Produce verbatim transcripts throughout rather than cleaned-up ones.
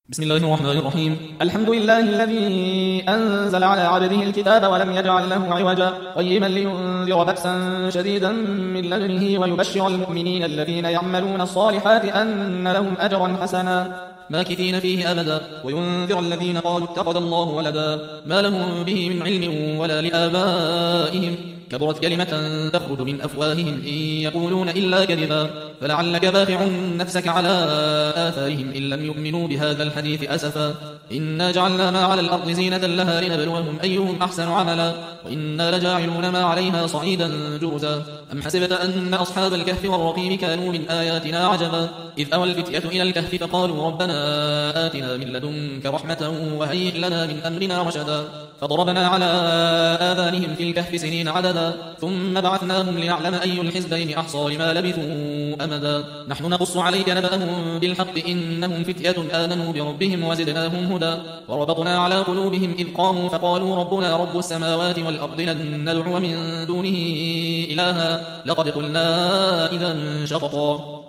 بسم الله الرحمن الرحيم. الحمد لله الذي أنزل على عبده الكتاب ولم يجعل له عوجا قيما لينذر بأسا شديدا من لدنه ويبشر المؤمنين الذين يعملون الصالحات أن لهم أجرا حسنا ماكثين فيه أبدا وينذر الذين قالوا اتخذ الله ولدا ما لهم به من علم ولا لآبائهم كبرت كلمة تخرج من أفواههم إن يقولون إلا كذبا فلعلك باخع نفسك على آثارهم إن لم يؤمنوا بهذا الحديث أسفا إنا جعلنا ما على الأرض زينة لها لنبلوهم أيهم أحسن عملا وإنا لجاعلون ما عليها صعيدا جرزا أم حسبت أن أصحاب الكهف والرقيم كانوا من آياتنا عجبا إذ أوى الفتية إلى الكهف فقالوا ربنا آتنا من لدنك رحمة وهيئ لنا من أمرنا رشدا فضربنا على آذانهم في الكهف سنين عددا ثم بعثناهم لنعلم أي الحزبين أحصى لما لبثوا أمدا نحن نقص عليك نبأهم بالحق إنهم فتية آمنوا بربهم وزدناهم هدى وربطنا على قلوبهم إذ قاموا فقالوا ربنا رب السماوات والأرض لن ندعو من دونه إلها لقد قلنا إذا شططا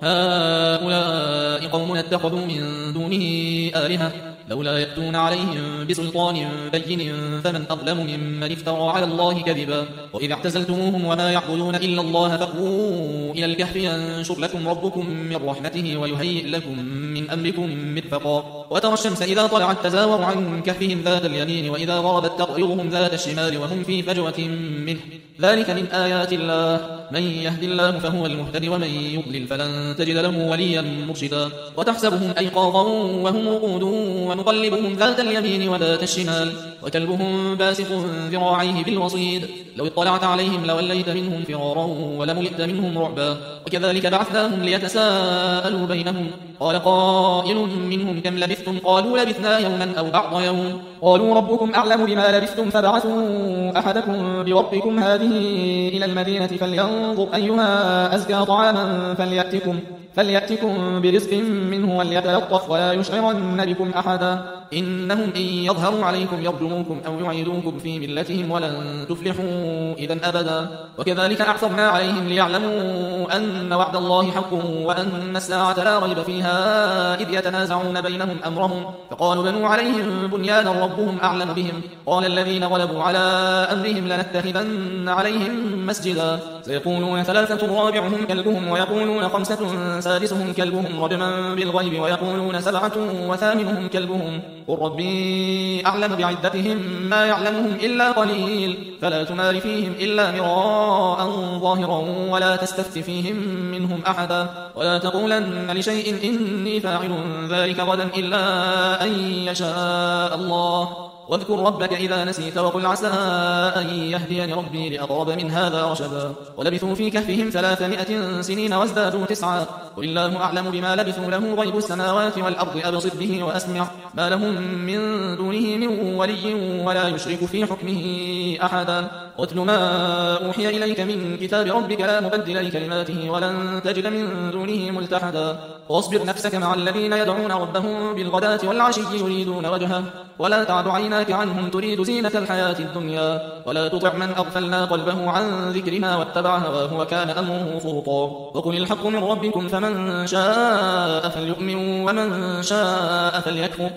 هؤلاء قوم اتخذوا من دونه آلهة لولا يأتون عليهم بسلطان بين فمن أظلم ممن افترى على الله كذبا وإذ اعتزلتموهم وما يعبدون إلا الله فأووا إلى الكهف ينشر لكم ربكم من رحمته ويهيئ لكم من أمركم مرفقا وترى الشمس إذا طلعت تزاور عن كهفهم ذات اليمين وإذا غربت تقرضهم ذات الشمال وهم في فجوة منه ذلك من آيات الله من يهد الله فهو المهتد ومن يضلل فلن تجد له وليا مرشدا وتحسبهم أيقاظا وهم رقود ونقلبهم ذات اليمين وذات الشمال وكلبهم باسق ذراعيه بالوصيد لو اطلعت عليهم لوليت منهم فرارا ولملئت منهم رعبا وكذلك بعثناهم ليتساءلوا بينهم قال قائل منهم كم لبثتم قالوا لبثنا يوما أو بعض يوم قالوا ربكم أعلم بما لبثتم فبعثوا أحدكم بربكم هذه إلى المدينة فلينظر أيها أزكى طعاما فليأتكم فليأتكم برزق منه وليتلطف ولا يشعرن بكم أحدا إنهم إن يظهروا عليكم يرجموكم أو يعيدوكم في ملتهم ولن تفلحوا إذا أبدا وكذلك أعثرنا عليهم ليعلموا أن وعد الله حق وأن الساعة لا ريب فيها إذ يتنازعون بينهم أمرهم فقالوا بنوا عليهم بنيانا ربهم أعلم بهم قال الذين غلبوا على أمرهم لنتخذن عليهم مسجدا سيقولون ثلاثة رابعهم كلبهم ويقولون خمسة سادسهم كلبهم رجما بالغيب ويقولون سبعة وثامنهم كلبهم قل ربي أعلم بعدتهم ما يعلمهم إلا قليل فلا تمار فيهم إلا مراء ظاهرا ولا تستفت فيهم منهم أحدا ولا تقولن لشيء إني فاعل ذلك غدا إلا أن يشاء الله واذكر ربك إذا نسيت وقل عسى أن يهديني ربي لأقرب من هذا رشدا ولبثوا في كهفهم ثلاثمائة سنين وازدادوا تسعا قل الله أعلم بما لبثوا له غيب السماوات والأرض أبصر به وأسمع ما لهم من دونه من ولي ولا يشرك في حكمه أحدا واتل ما أوحي إليك من كتاب ربك لا مبدل لكلماته ولن تجد من دونه ملتحدا واصبر نفسك مع الذين يدعون ربهم بالغداة والعشي يريدون وجهه ولا تعد عيناك عنهم تريد زينة الحياة الدنيا ولا تطع من أغفلنا قلبه عن ذكرنا واتبع هواه وكان أمره فرطا وقل الحق من ربكم فمن شاء فليؤمن ومن شاء فليكفر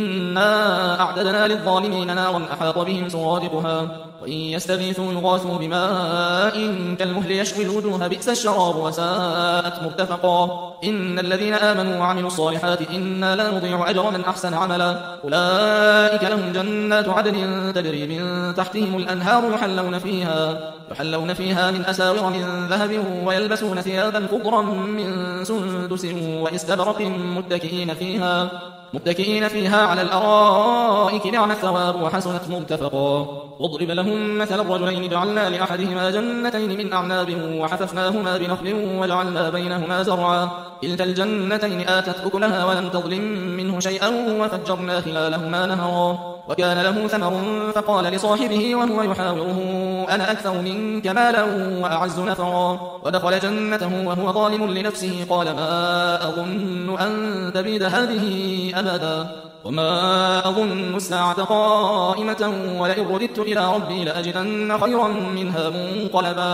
إنا أعددنا للظالمين نارا أحاط بهم سرادقها وإن يستغيثوا يغاثوا بماء كالمهل يشوي الوجوه بئس الشراب وساءت مرتفقا إن الذين آمنوا وعملوا الصالحات إنا لا نضيع أجر من أحسن عملا أولئك لهم جنات عدن تجري من تحتهم الأنهار يحلون فيها يحلون فيها من أساور من ذهب ويلبسون ثيابا خضرا من سندس واستبرق متكئين فيها متكئين فيها على الأرائك نعم الثواب وحسنت مرتفقا واضرب لهم مثل الرجلين جعلنا لأحدهما جنتين من أعناب وحففناهما بنخل وجعلنا بينهما زرعا كلتا الجنتين آتت أكلها ولم تظلم منه شيئا وفجرنا خلالهما نهرا وكان له ثمر فقال لصاحبه وهو يحاوره أنا أكثر منك مالا وأعز نفرا ودخل جنته وهو ظالم لنفسه قال ما أظن أن تبيد هذه أبدا وما أظن الساعة قائمة ولئن رددت إلى ربي لأجدن خيرا منها منقلبا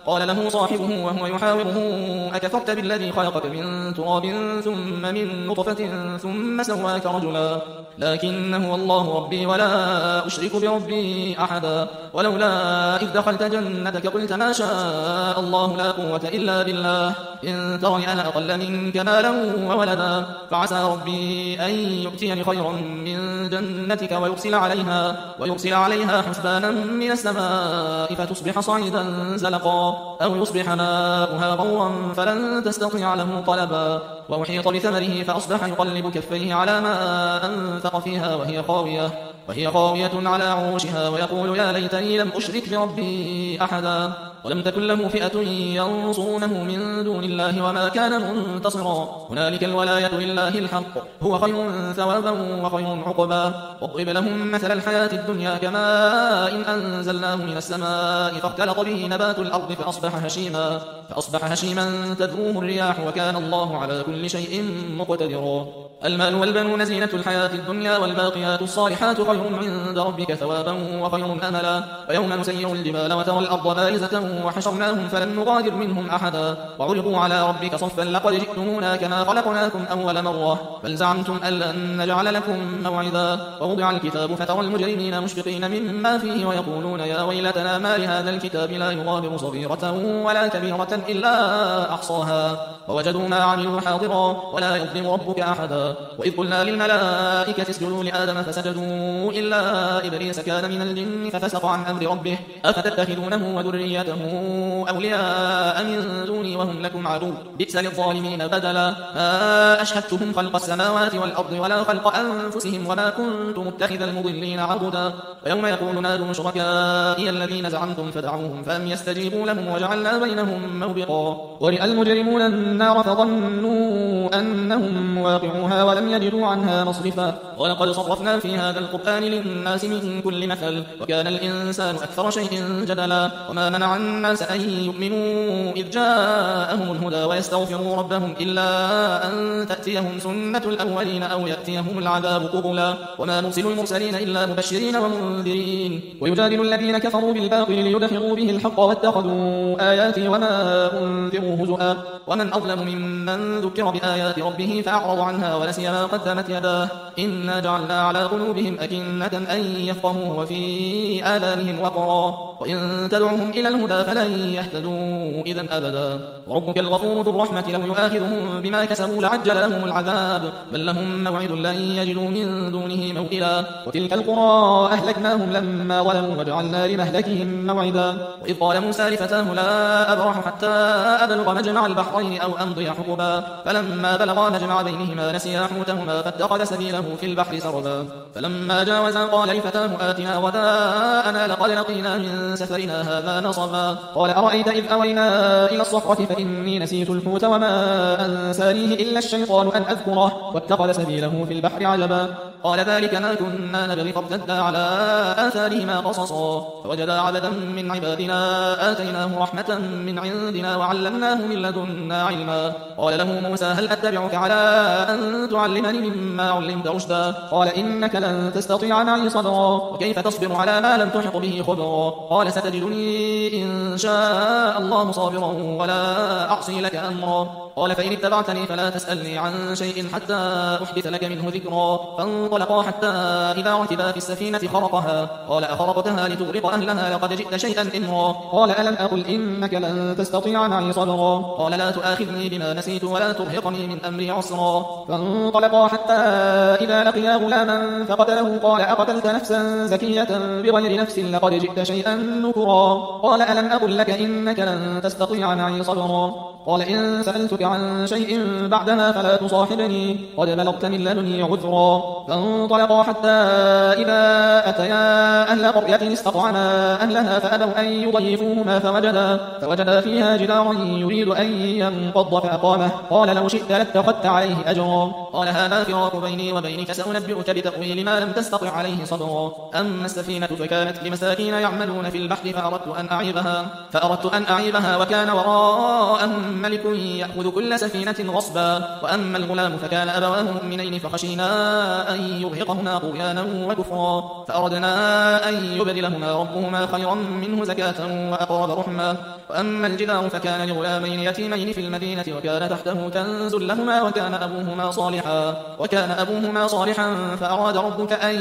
قال له صاحبه وهو يحاوره أكفرت بالذي خلقك من تراب ثم من نطفة ثم سواك رجلا لكن هو الله ربي ولا أشرك بربي أحدا ولولا إذ دخلت جنتك قلت ما شاء الله لا قوة إلا بالله إن ترني أنا أقل منك مالا وولدا فعسى ربي أن يؤتيني خيرا من جنتك ويرسل عليها, ويرسل عليها حسبانا من السماء فتصبح صعيدا زلقا أو يصبح ماؤها غورا فلن تستطيع له طلبا وأحيط بثمره فأصبح يقلب كفيه على ما أنفق فيها وهي خاوية, وهي خاوية على عروشها ويقول يا ليتني لم أشرك بربي أحدا ولم تكن له فئة ينصرونه من دون الله وما كان منتصرا هنالك الولاية لله الحق هو خير ثوابا وخير عقبا واضرب لهم مثل الحياة الدنيا كماء إن أنزلناه من السماء فاختلط به نبات الأرض فأصبح هشيما, فأصبح هشيما تذروه الرياح وكان الله على كل شيء مقتدرا المال والبنون زينة الحياة الدنيا والباقيات الصالحات خير عند ربك ثوابا وخير أملا ويوم نسير الجبال وترى الأرض بارزة وحشرناهم فلم نغادر منهم أحدا وعرضوا على ربك صفا لقد جئتمونا كما خلقناكم أول مرة بل زعمتم أن لن نجعل لكم موعدا ووضع الكتاب فترى المجرمين مشفقين مما فيه ويقولون يا ويلتنا ما لهذا الكتاب لا يغادر صغيرة ولا كبيرة إلا أحصاها ووجدوا ما عملوا حاضرا ولا يظلم ربك أحدا وإذ قلنا للملائكة اسجدوا لآدم فسجدوا إلا إبليس كان من الجن ففسق عن أمر ربه أفتتخذونه وذريته أولياء من دوني وهم لكم عدو بئس للظالمين بدلا ما أشهدتهم خلق السماوات والأرض ولا خلق أنفسهم وما كنت متخذ المضلين عبدا ويوم يقول نادوا شركائي الذين زعمتم فدعوهم فلم يستجيبوا لهم وجعلنا بينهم موبقا ورئ المجرمون النار فظنوا أنهم واقعوها ولم يجدوا عنها مصرفا ولقد صرفنا في هذا القرآن للناس من كل مثل وكان الإنسان أكثر شيء جدلا وما منع الناس أن يؤمنوا إذ جاءهم الهدى ويستغفروا ربهم إلا أن تأتيهم سنة الأولين أو يأتيهم العذاب قبلا وما نرسل المرسلين إلا مبشرين ومنذرين ويجادل الذين كفروا بالباطل ليدحضوا به الحق واتخذوا آياتي وما أنذروا هزؤا ومن أظلم ممن ذكر بآيات ربه فأعرض عنها ونسي ما قدمت يداه إنا جعلنا على قلوبهم أكنة أن يفقهوا وفي آذانهم وقرا وإن تدعوهم إلى الهدى فلن يهتدوا إذا أبدا وربك الغفور ذو الرحمة لو يؤاخذهم بما كسبوا لعجل لهم العذاب بل لهم موعد لن يجدوا من دونه موئلا وتلك القرى أهلكناهم لما ظلموا وجعلنا لمهلكهم موعدا وإذ قال موسى لفتاه لا أبرح حتى أبلغ مجمع البحرين أو أمضي حقبا فلما بلغا مجمع بينهما نسيا حوتهما فاتخذ سبيله في البحر سربا فلما جاوزا قال لفتاه آتنا غداءنا لقد لقينا من سفرنا هذا نصبا قال أرأيت إذ أوينا إلى الصخرة فإني نسيت الحوت وما أنسانيه إلا الشيطان أن أذكره واتخذ سبيله في البحر عجبا قال ذلك ما كنا نبغي فارتدا على آثارهما قصصا فوجدا عبدا من عبادنا آتيناه رحمة من عندنا وعلمناه من لدنا علما قال له موسى هل أتبعك على أن تعلمني مما علمت رشدا قال إنك لن تستطيع معي صبرا وكيف تصبر على ما لم تحط به خبرا قال ستجدني إن شاء الله صابرا ولا أعصي لك أمرا قال فإن اتبعتني فلا تسألني عن شيء حتى أحدث لك منه ذكرا فانطلقا حتى إذا ركبا في السفينة خرقها قال أخرقتها لتغرق أهلها لقد جئت شيئا إمرا قال ألم أقل إنك لن تستطيع معي صبرا قال لا تؤاخذني بما نسيت ولا ترهقني من أمري عسرا فانطلقا حتى إذا لقيا غلاما فقتله قال أقتلت نفسا زكية بغير نفس لقد جئت شيئا نكرا قال ألم أقل لك إنك لن تستطيع معي صبرا قال إن سألتك عن شيء بعدها فلا تصاحبني قد بلغت من لدني عذرا فانطلقا حتى إذا أتيا أهل قرية استطعما أهلها فأبوا أن يضيفوهما فوجدا, فوجدا فيها جدارا يريد أن ينقض فأقامه قال لو شئت لاتخذت عليه أجرا قال هذا فراق بيني وبينك سأنبئك بتأويل ما لم تستطع عليه صبرا أما السفينة فكانت لمساكين يعملون في البحر فأردت أن أعيبها, فأردت أن أعيبها وكان وراءهم ملك يأخذ كل سفينة غصبا. وأما الغلام فكان أبواه مؤمنين فخشينا أن يرهقهما طغيانا وكفرا فأردنا أن يبدلهما ربهما خيرا منه زكاة وأقرب رحما. وأما الجدار فكان لغلامين يتيمين في المدينة وكان تحته كنز لهما وكان أبوهما صالحا وكان أبوهما صالحا فأراد ربك أن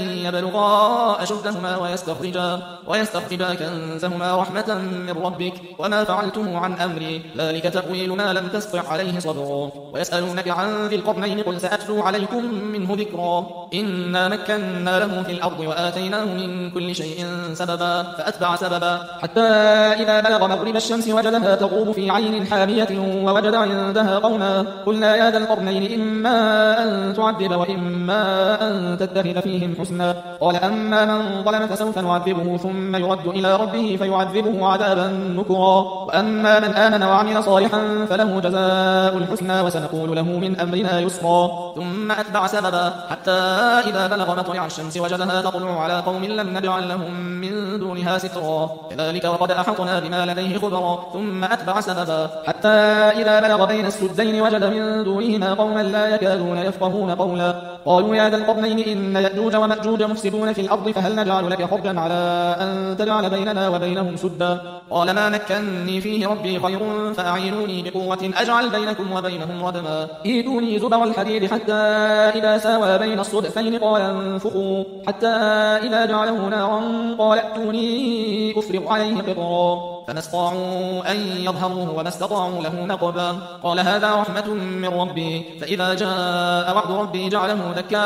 يبلغا أشدهما ويستخرجا ويستخرجا كنزهما رحمة من ربك وما فعلته عن أمري ذلك تأويل ما لم تستطع عليه صبرا. ويسألونك عن ذي القرنين قل سأتلو عليكم منه ذكرا. إنا مكنا له في الأرض وآتيناه من كل شيء سببا فأتبع سببا حتى إذا بلغ مغرب الشمس وجدها تغرب في عين حامية ووجد عندها قوما قلنا يا ذا القرنين إما أن تعذب وإما أن تتخذ فيهم حسنا. قال أما من ظلم فسوف نعذبه ثم يرد إلى ربه فيعذبه عذابا نكرا. وأما من آمن وعمل صالحا فله جزاء الحسنى وسنقول له من أمرنا يسرا. ثم أتبع سببا حتى إذا بلغ مطلع الشمس وجدها تطلع على قوم لم نجعل لهم من دونها سترا كذلك وقد أحطنا بما لديه خبرا. ثم أتبع سببا حتى إذا بلغ بين السدين وجد من دونهما قوما لا يكادون يفقهون قولا قالوا يا ذا القرنين إن يأجوج ومأجوج مفسدون في الأرض فهل نجعل لك خرجا على أن تجعل بيننا وبينهم سدا. قال ما مكنني فيه ربي خير فأعينوني بقوة أجعل بينكم وبينهم ردما. إيتوني زبر الحديد حتى إذا ساوى بين الصدفين قال انفخوا حتى إذا جعله نارا قال ائتوني أفرغ عليه قطرا فما استطاعوا أن يظهروه وما استطاعوا له نقبا. قال هذا رحمة من ربي فإذا جاء وعد ربي جعله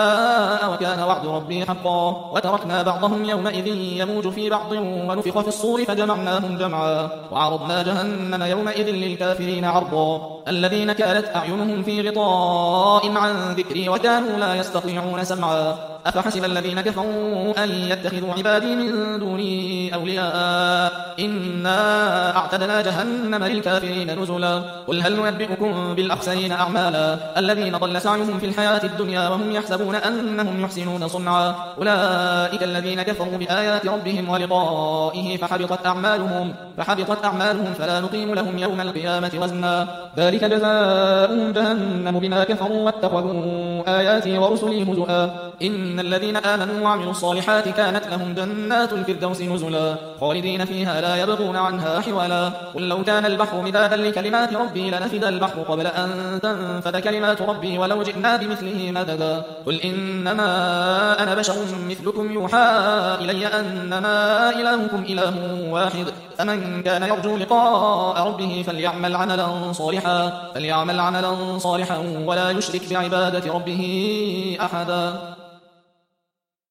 دكاء وكان وعد ربي حقا. وتركنا بعضهم يومئذ يموج في بعض ونفخ في الصور فجمعناهم جمعا وعرضنا جهنم يومئذ للكافرين عرضا. الذين كانت أعينهم في غطاء عن ذكري وكانوا لا يستطيعون سمعا. أفحسب الذين كفروا أن يتخذوا عبادي من دوني أولياء إنا أعتدنا جهنم للكافرين نزلا. قل هل ننبئكم بالأخسرين أعمالا الذين ضل سعيهم في الحياة الدنيا وهم يحسبون أنهم يحسنون صنعا أولئك الذين كفروا بآيات ربهم ولقائه فحبطت أعمالهم فحبطت أعمالهم فلا نقيم لهم يوم القيامة وزنا. ذلك جزاؤهم جهنم بما كفروا واتخذوا آياتي ورسلي هزؤا. إن الذين آمنوا وعملوا الصالحات كانت لهم جنات الفردوس نزلا خالدين فيها لا يبغون عنها حولا. قل لو كان البحر مدادا لكلمات ربي لنفد البحر قبل أن تنفد كلمات ربي ولو جئنا بمثله مددا. قل إنما أنا بشر مثلكم يوحى إلي أنما إلهكم إله واحد فمن كان يرجو لقاء ربه فليعمل عملا صالحا فليعمل عملا صالحا ولا يشرك بعبادة ربه أحدا.